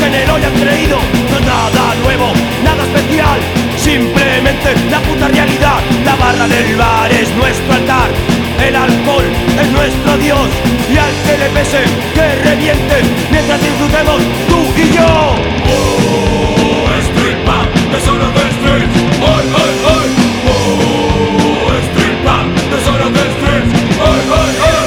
que en él hoy han creído. No es nada nuevo, nada especial, simplemente la puta realidad. La barra del bar es nuestro altar, el alcohol es nuestro Dios, y al que le pese, que reviente, mientras disfrutemos tú y yo. Street punk, the son of the streets. Oi, oi, oi. Street punk, the son of the streets. Oi, oi, oi.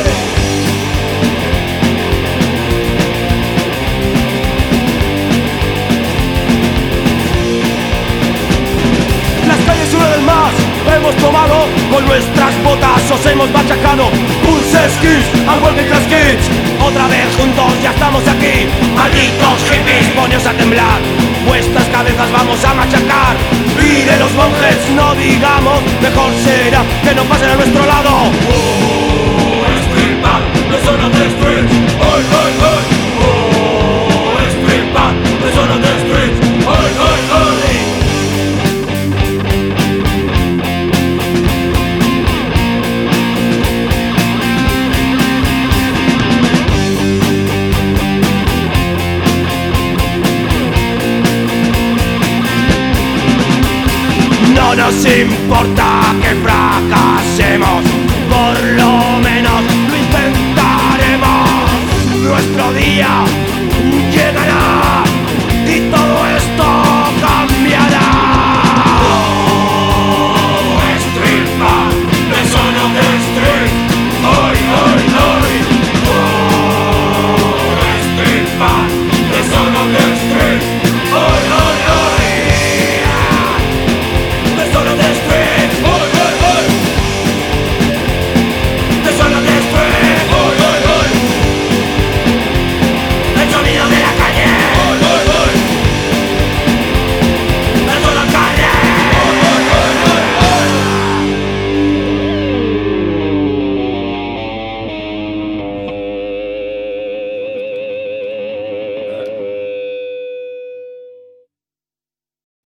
Las calles una vez más hemos tomado, con nuestras botas os hemos machacado. Pulse skills and working class kids, otra vez juntos ya estamos aquí. Malditos hippies, poneos a temblar, vuestras cabezas vamos a machacar. Y de los monjes no digamos, mejor será que no pasen a nuestro lado. Street punk, the son of the streets. Oi, oi, oi. Street punk, the son of the streets. Oi, oi, oi. No nos importa que fracasemos, por lo menos lo intentaremos. Nuestro día llegará.